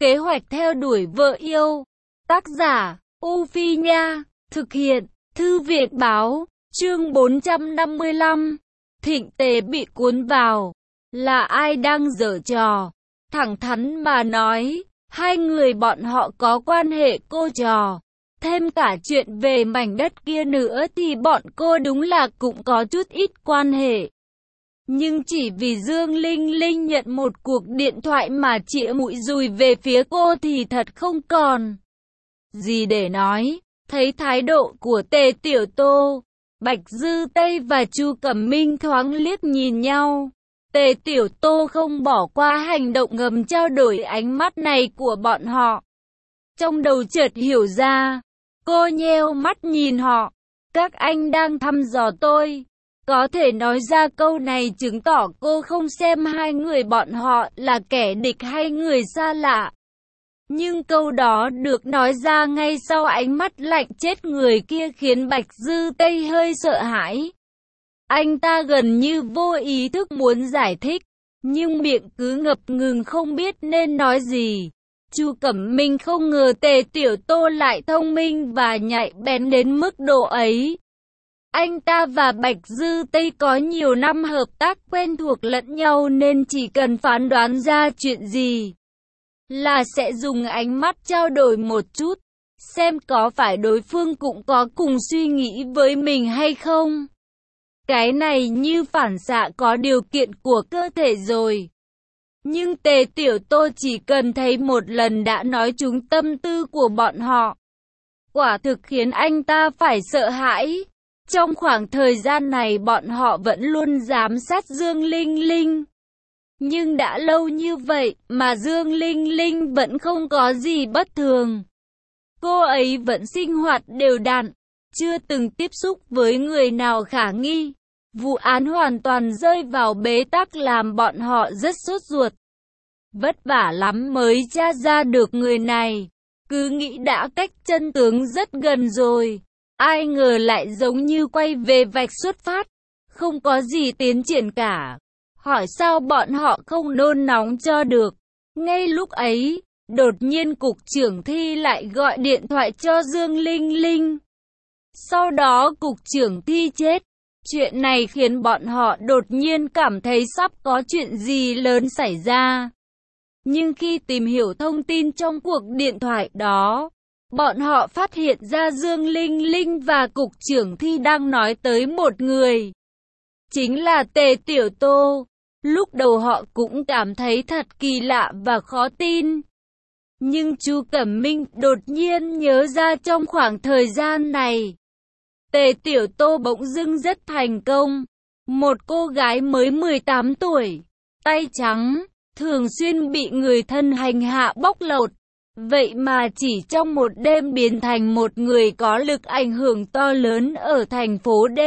Kế hoạch theo đuổi vợ yêu. Tác giả, U Phi Nha. Thực hiện, Thư viện Báo. Chương 455. Thịnh Tề bị cuốn vào. Là ai đang giở trò? Thẳng thắn mà nói, hai người bọn họ có quan hệ cô trò. Thêm cả chuyện về mảnh đất kia nữa thì bọn cô đúng là cũng có chút ít quan hệ. Nhưng chỉ vì Dương Linh Linh nhận một cuộc điện thoại mà chĩa mũi dùi về phía cô thì thật không còn gì để nói. Thấy thái độ của Tề Tiểu Tô, Bạch Dư Tây và Chu Cẩm Minh thoáng liếc nhìn nhau. Tề Tiểu Tô không bỏ qua hành động ngầm trao đổi ánh mắt này của bọn họ. Trong đầu chợt hiểu ra, cô nheo mắt nhìn họ. Các anh đang thăm dò tôi. Có thể nói ra câu này chứng tỏ cô không xem hai người bọn họ là kẻ địch hay người xa lạ. Nhưng câu đó được nói ra ngay sau ánh mắt lạnh chết người kia khiến Bạch Dư Tây hơi sợ hãi. Anh ta gần như vô ý thức muốn giải thích, nhưng miệng cứ ngập ngừng không biết nên nói gì. Chu Cẩm Minh không ngờ Tề Tiểu Tô lại thông minh và nhạy bén đến mức độ ấy. Anh ta và Bạch Dư Tây có nhiều năm hợp tác quen thuộc lẫn nhau nên chỉ cần phán đoán ra chuyện gì là sẽ dùng ánh mắt trao đổi một chút, xem có phải đối phương cũng có cùng suy nghĩ với mình hay không. Cái này như phản xạ có điều kiện của cơ thể rồi. Nhưng Tề Tiểu Tô chỉ cần thấy một lần đã nói trúng tâm tư của bọn họ. Quả thực khiến anh ta phải sợ hãi. Trong khoảng thời gian này bọn họ vẫn luôn giám sát Dương Linh Linh. Nhưng đã lâu như vậy mà Dương Linh Linh vẫn không có gì bất thường. Cô ấy vẫn sinh hoạt đều đặn, chưa từng tiếp xúc với người nào khả nghi. Vụ án hoàn toàn rơi vào bế tắc làm bọn họ rất sốt ruột. Vất vả lắm mới tra ra được người này. Cứ nghĩ đã cách chân tướng rất gần rồi. Ai ngờ lại giống như quay về vạch xuất phát. Không có gì tiến triển cả. Hỏi sao bọn họ không nôn nóng cho được. Ngay lúc ấy, đột nhiên cục trưởng Thi lại gọi điện thoại cho Dương Linh Linh. Sau đó cục trưởng Thi chết. Chuyện này khiến bọn họ đột nhiên cảm thấy sắp có chuyện gì lớn xảy ra. Nhưng khi tìm hiểu thông tin trong cuộc điện thoại đó, bọn họ phát hiện ra Dương Linh Linh và cục trưởng Thi đang nói tới một người. Chính là Tề Tiểu Tô. Lúc đầu họ cũng cảm thấy thật kỳ lạ và khó tin. Nhưng Chu Cẩm Minh đột nhiên nhớ ra trong khoảng thời gian này, Tề Tiểu Tô bỗng dưng rất thành công. Một cô gái mới 18 tuổi, tay trắng, thường xuyên bị người thân hành hạ bóc lột. Vậy mà chỉ trong một đêm biến thành một người có lực ảnh hưởng to lớn ở thành phố D.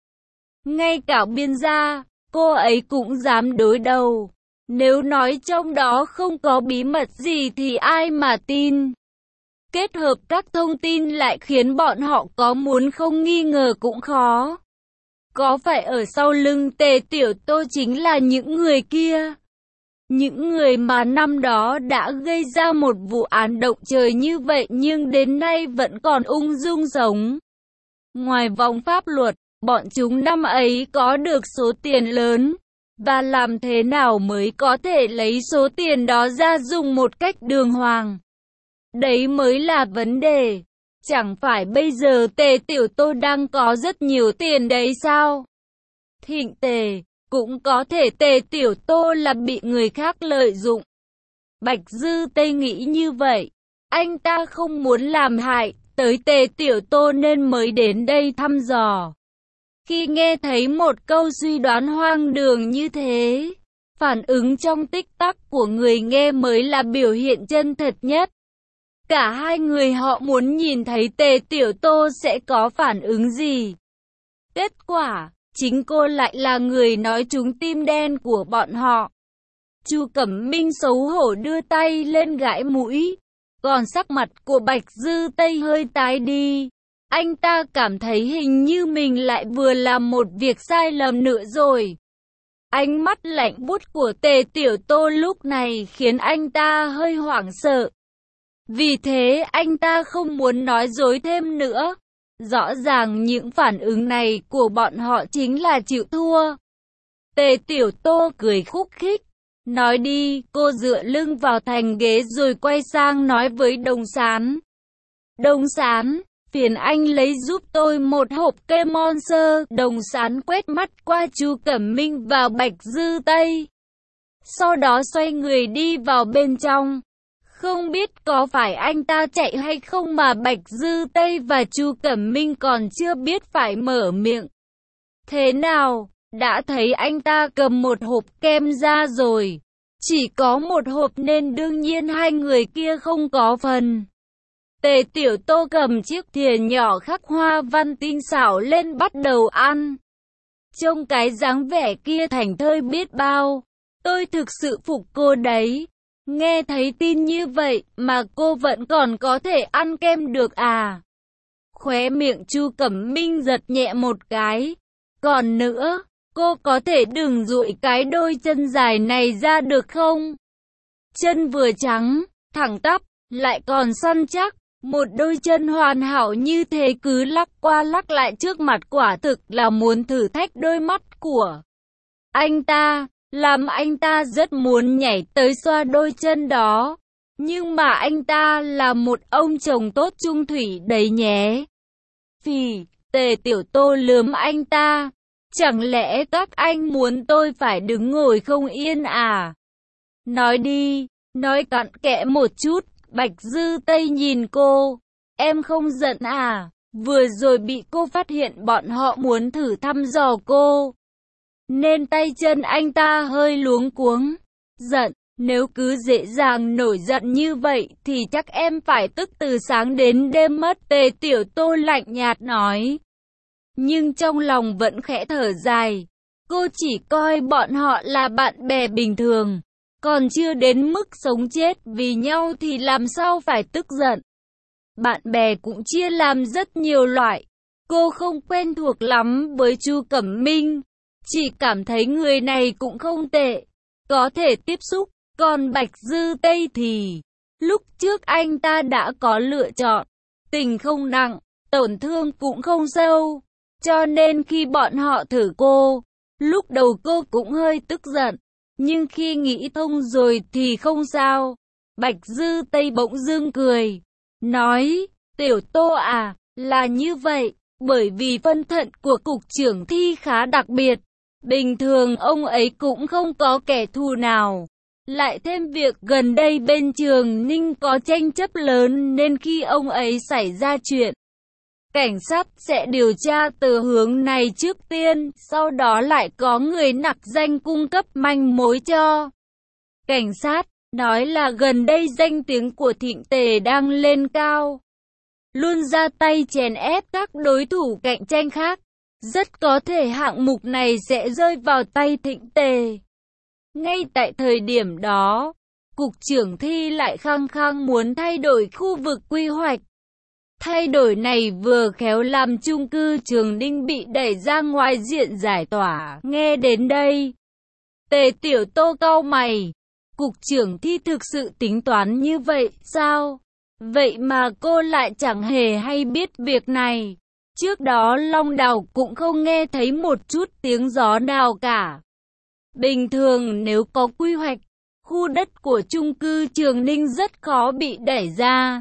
Ngay cả biên gia, cô ấy cũng dám đối đầu. Nếu nói trong đó không có bí mật gì thì ai mà tin. Kết hợp các thông tin lại khiến bọn họ có muốn không nghi ngờ cũng khó. Có phải ở sau lưng Tề Tiểu Tô chính là những người kia? Những người mà năm đó đã gây ra một vụ án động trời như vậy nhưng đến nay vẫn còn ung dung sống. Ngoài vòng pháp luật, bọn chúng năm ấy có được số tiền lớn. Và làm thế nào mới có thể lấy số tiền đó ra dùng một cách đường hoàng? Đấy mới là vấn đề. Chẳng phải bây giờ Tề Tiểu Tô đang có rất nhiều tiền đấy sao? Thịnh Tề, cũng có thể Tề Tiểu Tô là bị người khác lợi dụng. Bạch Dư Tây nghĩ như vậy. Anh ta không muốn làm hại tới Tề Tiểu Tô nên mới đến đây thăm dò. Khi nghe thấy một câu suy đoán hoang đường như thế, phản ứng trong tích tắc của người nghe mới là biểu hiện chân thật nhất. Cả hai người họ muốn nhìn thấy Tề Tiểu Tô sẽ có phản ứng gì. Kết quả, chính cô lại là người nói trúng tim đen của bọn họ. Chu Cẩm Minh xấu hổ đưa tay lên gãi mũi, còn sắc mặt của Bạch Dư Tây hơi tái đi. Anh ta cảm thấy hình như mình lại vừa làm một việc sai lầm nữa rồi. Ánh mắt lạnh buốt của Tề Tiểu Tô lúc này khiến anh ta hơi hoảng sợ. Vì thế anh ta không muốn nói dối thêm nữa. Rõ ràng những phản ứng này của bọn họ chính là chịu thua. Tề Tiểu Tô cười khúc khích. Nói đi, cô dựa lưng vào thành ghế rồi quay sang nói với Đồng Sán. Đồng Sán, phiền anh lấy giúp tôi một hộp kê Monster. Đồng Sán quét mắt qua Chu Cẩm Minh và Bạch Dư Tây. Sau đó xoay người đi vào bên trong. Không biết có phải anh ta chạy hay không mà Bạch Dư Tây và Chu Cẩm Minh còn chưa biết phải mở miệng. Thế nào, đã thấy anh ta cầm một hộp kem ra rồi. Chỉ có một hộp nên đương nhiên hai người kia không có phần. Tề Tiểu Tô cầm chiếc thìa nhỏ khắc hoa văn tinh xảo lên bắt đầu ăn. Trông cái dáng vẻ kia thành thơi biết bao. Tôi thực sự phục cô đấy. Nghe thấy tin như vậy mà cô vẫn còn có thể ăn kem được à? Khóe miệng Chu Cẩm Minh giật nhẹ một cái. Còn nữa, cô có thể đừng dụi cái đôi chân dài này ra được không? Chân vừa trắng, thẳng tắp, lại còn săn chắc. Một đôi chân hoàn hảo như thế cứ lắc qua lắc lại trước mặt quả thực là muốn thử thách đôi mắt của anh ta. Làm anh ta rất muốn nhảy tới xoa đôi chân đó. Nhưng mà anh ta là một ông chồng tốt trung thủy đấy nhé. Phì, Tề Tiểu Tô lườm anh ta. Chẳng lẽ các anh muốn tôi phải đứng ngồi không yên à? Nói đi, nói cặn kẽ một chút. Bạch Dư Tây nhìn cô. Em không giận à? Vừa rồi bị cô phát hiện bọn họ muốn thử thăm dò cô, nên tay chân anh ta hơi luống cuống. Giận, nếu cứ dễ dàng nổi giận như vậy thì chắc em phải tức từ sáng đến đêm mất. Tề Tiểu Tô lạnh nhạt nói. Nhưng trong lòng vẫn khẽ thở dài. Cô chỉ coi bọn họ là bạn bè bình thường, còn chưa đến mức sống chết vì nhau thì làm sao phải tức giận. Bạn bè cũng chia làm rất nhiều loại. Cô không quen thuộc lắm với Chu Cẩm Minh, chỉ cảm thấy người này cũng không tệ, có thể tiếp xúc. Còn Bạch Dư Tây thì lúc trước anh ta đã có lựa chọn, tình không nặng, tổn thương cũng không sâu. Cho nên khi bọn họ thử cô, lúc đầu cô cũng hơi tức giận, nhưng khi nghĩ thông rồi thì không sao. Bạch Dư Tây bỗng dưng cười, nói, Tiểu Tô à, là như vậy, bởi vì thân phận của cục trưởng thi khá đặc biệt. Bình thường ông ấy cũng không có kẻ thù nào. Lại thêm việc gần đây bên Trường Ninh có tranh chấp lớn nên khi ông ấy xảy ra chuyện, cảnh sát sẽ điều tra từ hướng này trước tiên, sau đó lại có người nặc danh cung cấp manh mối cho cảnh sát. Nói là gần đây danh tiếng của Thịnh Tề đang lên cao, luôn ra tay chèn ép các đối thủ cạnh tranh khác. Rất có thể hạng mục này sẽ rơi vào tay Thịnh Tề. Ngay tại thời điểm đó, Cục trưởng Thi lại khăng khăng muốn thay đổi khu vực quy hoạch. Thay đổi này vừa khéo làm chung cư Trường Ninh bị đẩy ra ngoài diện giải tỏa. Nghe đến đây, Tề Tiểu Tô cau mày. Cục trưởng Thi thực sự tính toán như vậy sao? Vậy mà cô lại chẳng hề hay biết việc này. Trước đó Long Đào cũng không nghe thấy một chút tiếng gió nào cả. Bình thường nếu có quy hoạch, khu đất của chung cư Trường Ninh rất khó bị đẩy ra.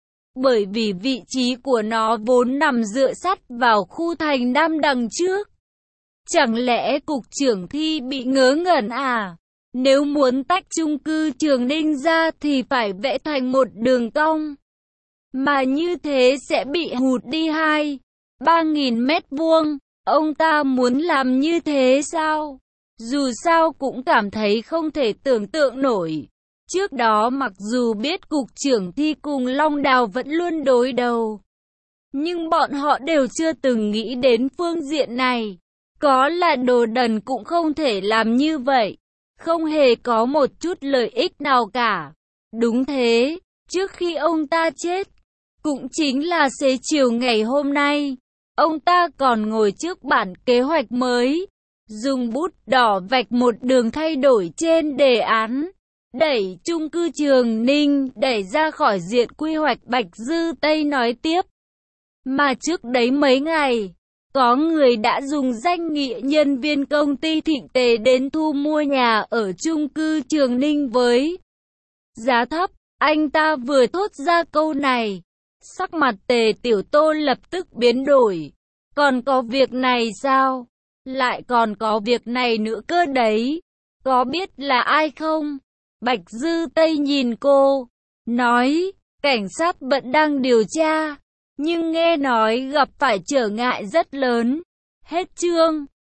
Bởi vì vị trí của nó vốn nằm dựa sát vào khu thành Nam đằng trước. Chẳng lẽ Cục trưởng Thi bị ngớ ngẩn à? Nếu muốn tách chung cư Trường Ninh ra thì phải vẽ thành một đường cong. Mà như thế sẽ bị hụt đi 2-3.000 mét vuông. Ông ta muốn làm như thế sao? Dù sao cũng cảm thấy không thể tưởng tượng nổi. Trước đó mặc dù biết Cục trưởng Thi cùng Long Đào vẫn luôn đối đầu, nhưng bọn họ đều chưa từng nghĩ đến phương diện này. Có là đồ đần cũng không thể làm như vậy. Không hề có một chút lợi ích nào cả. Đúng thế, trước khi ông ta chết, cũng chính là xế chiều ngày hôm nay, ông ta còn ngồi trước bản kế hoạch mới, dùng bút đỏ vạch một đường thay đổi trên đề án, đẩy chung cư Trường Ninh đẩy ra khỏi diện quy hoạch. Bạch Dư Tây nói tiếp, mà trước đấy mấy ngày, có người đã dùng danh nghĩa nhân viên công ty Thịnh Tề đến thu mua nhà ở chung cư Trường Ninh với giá thấp. Anh ta vừa thốt ra câu này, sắc mặt Tề Tiểu Tô lập tức biến đổi. Còn có việc này sao? Lại còn có việc này nữa cơ đấy. Có biết là ai không? Bạch Dư Tây nhìn cô, nói, cảnh sát vẫn đang điều tra, nhưng nghe nói gặp phải trở ngại rất lớn. Hết chương.